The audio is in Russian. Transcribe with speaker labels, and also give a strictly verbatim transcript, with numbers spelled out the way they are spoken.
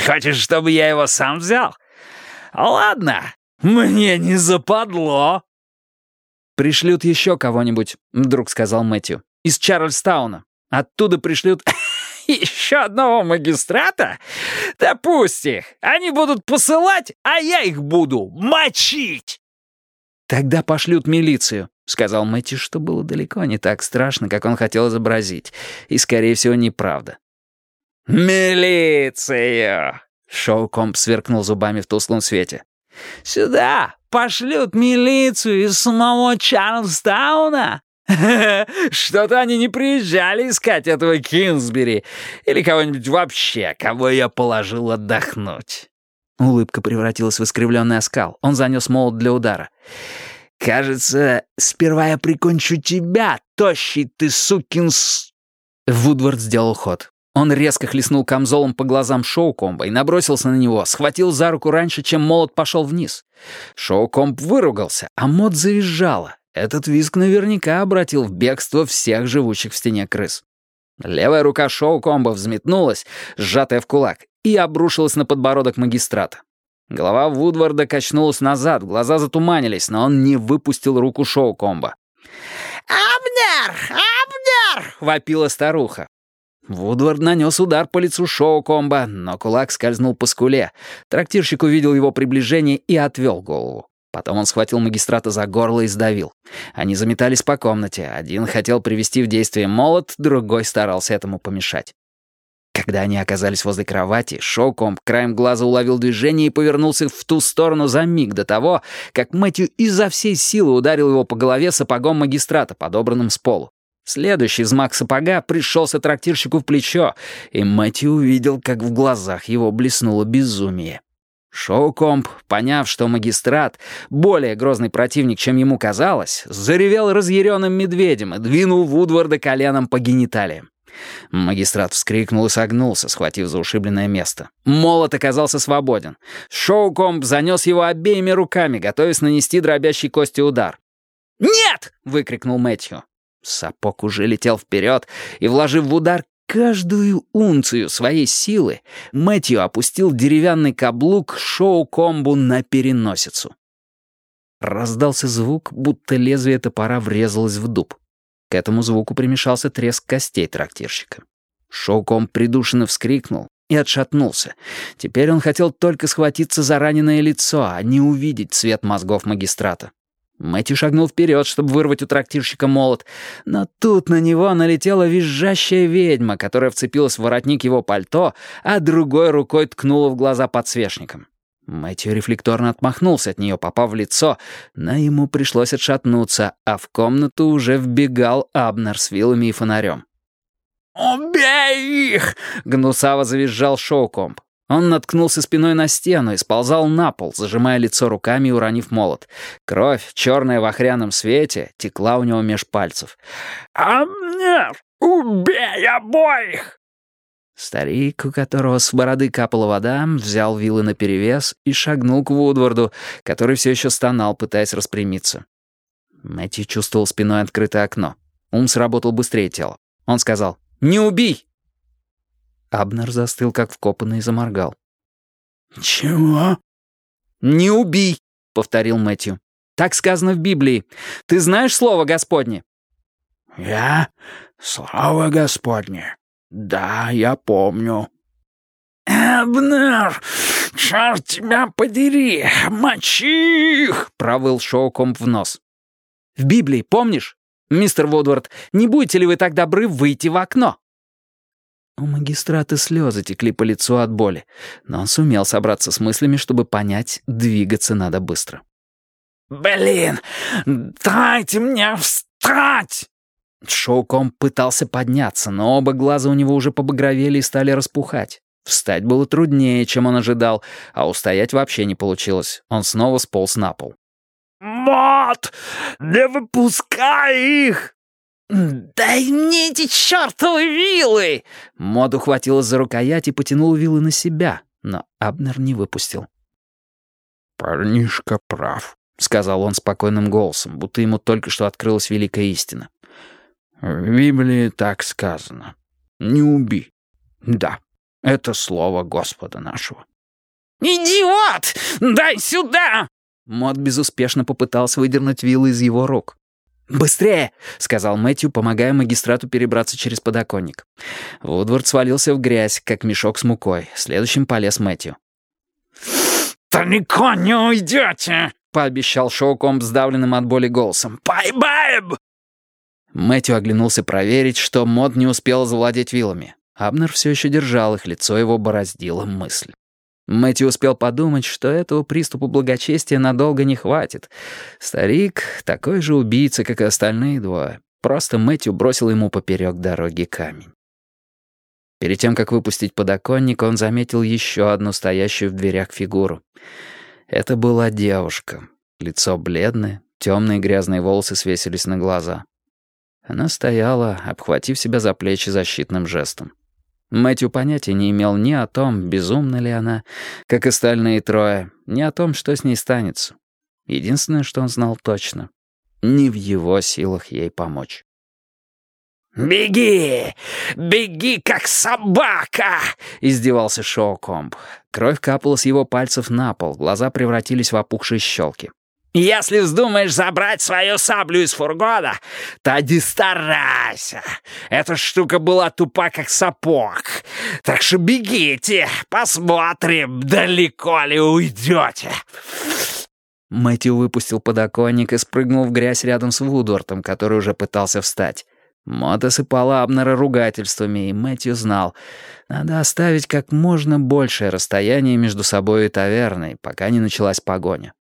Speaker 1: Хочешь, чтобы я его сам взял? Ладно, мне не западло».
Speaker 2: «Пришлют еще кого-нибудь», — вдруг сказал Мэтью. «Из Чарльстауна. Оттуда пришлют...»
Speaker 1: «Еще одного магистрата? Да пусть их. Они будут посылать, а я их буду мочить».
Speaker 2: «Тогда пошлют милицию», — сказал Мэтью, что было далеко не так страшно, как он хотел изобразить. И, скорее всего, неправда.
Speaker 1: «Милицию!» — Шоукомб сверкнул зубами в тусклом свете. «Сюда пошлют милицию из самого Чарльстауна? Что-то они не приезжали искать этого Кинсбери или кого-нибудь вообще, кого я положил отдохнуть».
Speaker 2: Улыбка превратилась в искривленный оскал. Он занес молот для удара.
Speaker 1: «Кажется, сперва я прикончу тебя, тощий ты сукин с...»
Speaker 2: Вудвард сделал ход. Он резко хлестнул камзолом по глазам Шоукомба и набросился на него, схватил за руку раньше, чем молот пошел вниз. Шоукомб выругался, а Мот завизжала. Этот визг наверняка обратил в бегство всех живущих в стене крыс. Левая рука Шоукомба взметнулась, сжатая в кулак, и обрушилась на подбородок магистрата. Голова Вудварда качнулась назад, глаза затуманились, но он не выпустил руку Шоукомба.
Speaker 1: «Абнер! Абнер!» — вопила старуха.
Speaker 2: Вудвард нанес удар по лицу Шоукомба, но кулак скользнул по скуле. Трактирщик увидел его приближение и отвел голову. Потом он схватил магистрата за горло и сдавил. Они заметались по комнате. Один хотел привести в действие молот, другой старался этому помешать. Когда они оказались возле кровати, Шоукомб краем глаза уловил движение и повернулся в ту сторону за миг до того, как Мэтью изо всей силы ударил его по голове сапогом магистрата, подобранным с полу. Следующий взмах сапога пришелся трактирщику в плечо, и Мэтью увидел, как в глазах его блеснуло безумие. Шоукомб, поняв, что магистрат — более грозный противник, чем ему казалось, заревел разъяренным медведем и двинул Вудварда коленом по гениталиям. Магистрат вскрикнул и согнулся, схватив за ушибленное место. Молот оказался свободен. Шоукомб занес его обеими руками, готовясь нанести дробящий кости удар.
Speaker 1: «Нет!» —
Speaker 2: выкрикнул Мэтью. Сапог уже летел вперед, и, вложив в удар каждую унцию своей силы, Мэтью опустил деревянный каблук Шоукомбу на переносицу. Раздался звук, будто лезвие топора врезалось в дуб. К этому звуку примешался треск костей трактирщика. Шоукомб придушенно вскрикнул и отшатнулся. Теперь он хотел только схватиться за раненое лицо, а не увидеть цвет мозгов магистрата. Мэтью шагнул вперед, чтобы вырвать у трактирщика молот, но тут на него налетела визжащая ведьма, которая вцепилась в воротник его пальто, а другой рукой ткнула в глаза подсвечником. Мэтью рефлекторно отмахнулся от нее, попав в лицо, но ему пришлось отшатнуться, а в комнату уже вбегал Абнер с вилами и фонарем.
Speaker 1: «Убей их!»
Speaker 2: — гнусаво завизжал Шоукомб. Он наткнулся спиной на стену и сползал на пол, зажимая лицо руками и уронив молот. Кровь, черная в охряном свете, текла у него меж пальцев.
Speaker 1: «Абнер, убей обоих!»
Speaker 2: Старик, у которого с бороды капала вода, взял вилы наперевес и шагнул к Вудварду, который все еще стонал, пытаясь распрямиться. Мэтью чувствовал спиной открытое окно. Ум сработал быстрее тела. Он сказал «Не убей!» Абнер застыл, как вкопанный, и заморгал.
Speaker 1: «Чего?»
Speaker 2: «Не убей», — повторил Мэтью. «Так сказано в Библии. Ты знаешь слово Господне?»
Speaker 1: «Я? Слово Господне? Да, я помню». «Абнер, черт тебя подери, мочи их!» — провыл Шоукомб в нос.
Speaker 2: «В Библии, помнишь? Мистер Вудвард, не будете ли вы так добры выйти в окно?» У магистрата слезы текли по лицу от боли, но он сумел собраться с мыслями, чтобы понять, двигаться надо быстро.
Speaker 1: «Блин, дайте мне встать!»
Speaker 2: Шоукомб пытался подняться, но оба глаза у него уже побагровели и стали распухать. Встать было труднее, чем он ожидал, а устоять вообще не получилось. Он снова сполз на пол.
Speaker 1: «Мот, не выпускай их!» «Дай мне эти чертовы вилы!»
Speaker 2: Мот ухватилась за рукоять и потянула вилы на себя, но Абнер не выпустил.
Speaker 1: «Парнишка прав»,
Speaker 2: — сказал он спокойным голосом, будто ему только что открылась великая истина.
Speaker 1: «В Библии так сказано. Не убий. Да, Это слово Господа нашего».
Speaker 2: «Идиот! Дай сюда!»
Speaker 1: Мод безуспешно попытался выдернуть вилы из его рук.
Speaker 2: «Быстрее!»
Speaker 1: — сказал Мэтью, помогая магистрату перебраться через подоконник. Вудвард свалился в грязь, как мешок с мукой. Следующим полез Мэтью.
Speaker 2: «Далеко не уйдете!»
Speaker 1: — пообещал Шоукомб сдавленным от боли голосом.
Speaker 2: «Бай-бай!»
Speaker 1: Мэтью оглянулся проверить, что Мод не успел завладеть вилами. Абнер все еще держал их, лицо его бороздило мысль. Мэтью успел подумать, что этого приступа благочестия надолго не хватит. Старик такой же убийца, как и остальные двое. Просто Мэтью бросил ему поперек дороги камень. Перед тем, как выпустить подоконник, он заметил еще одну стоящую в дверях фигуру. Это была девушка. Лицо бледное, темные грязные волосы свесились на глаза. Она стояла, обхватив себя за плечи защитным жестом. Мэтью понятия не имел ни о том, безумна ли она, как остальные трое, ни о том, что с ней станется. Единственное, что он знал точно — не в его силах ей помочь.
Speaker 2: «Беги! Беги, как собака!»
Speaker 1: — издевался Шоукомб. Кровь капала с его пальцев на пол, глаза превратились в опухшие щелки.
Speaker 2: «Если вздумаешь забрать свою саблю из фургона, тогда старайся. Эта штука была тупа, как сапог. Так что бегите, посмотрим, далеко ли уйдете».
Speaker 1: Мэтью выпустил подоконник и спрыгнул в грязь рядом с Вудвортом, который уже пытался встать. Мод осыпала Абнера ругательствами, и Мэтью знал, надо оставить как можно большее расстояние между собой и таверной, пока не началась погоня.